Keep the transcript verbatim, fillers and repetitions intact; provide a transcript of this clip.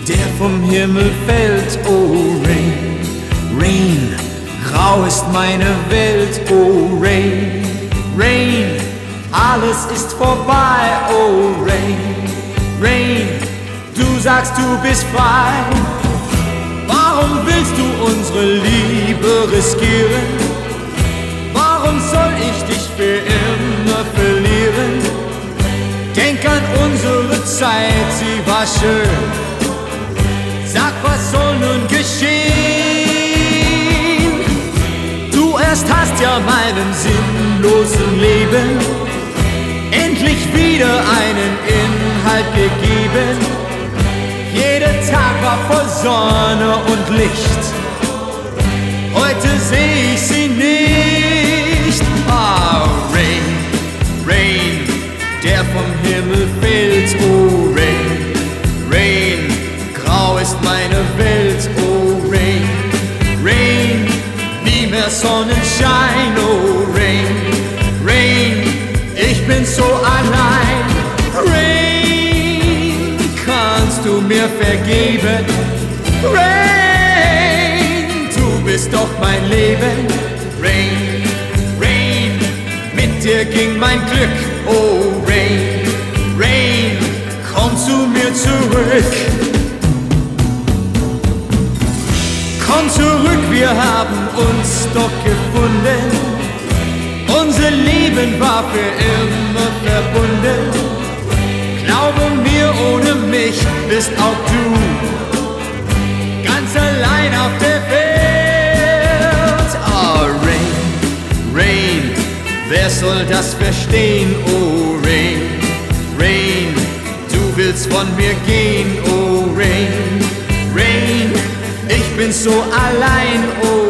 der vom Himmel fällt. Oh Rain, Rain, grau ist meine Welt. Oh Rain, Rain, alles ist vorbei. Oh Rain, Rain, du sagst, du bist frei. Warum willst du unsere Liebe riskieren? Warum soll ich dich für immer verlieren? Denk an unsere Zeit, sie war schön. Sag, was soll nun geschehen? Du erst hast ja meinem sinnlosen Leben endlich wieder einen Inhalt gegeben. Jeder Tag war voll Sonne und Licht. Heute seh ich sie nicht. Ah, Rain, Rain, der vom Himmel fällt. Oh Rain, Rain, grau ist meine Welt. Oh Rain, Rain, nie mehr Sonnenschein. Oh Rain, Rain, ich bin so allein. Rain, kannst du mir vergeben? Rain, du bist doch mein Leben. Rain, Rain, mit dir ging mein Glück. Oh Rain, Rain, komm zu mir zurück. Komm zurück, wir haben uns doch gefunden. Unser Leben war für immer verbunden. Glaube mir, ohne mich bist auch du ganz allein auf der Welt. Oh Rain, Rain, wer soll das verstehen? Oh Rain, Rain, du willst von mir gehen. Oh Rain, Rain, ich bin so allein. Oh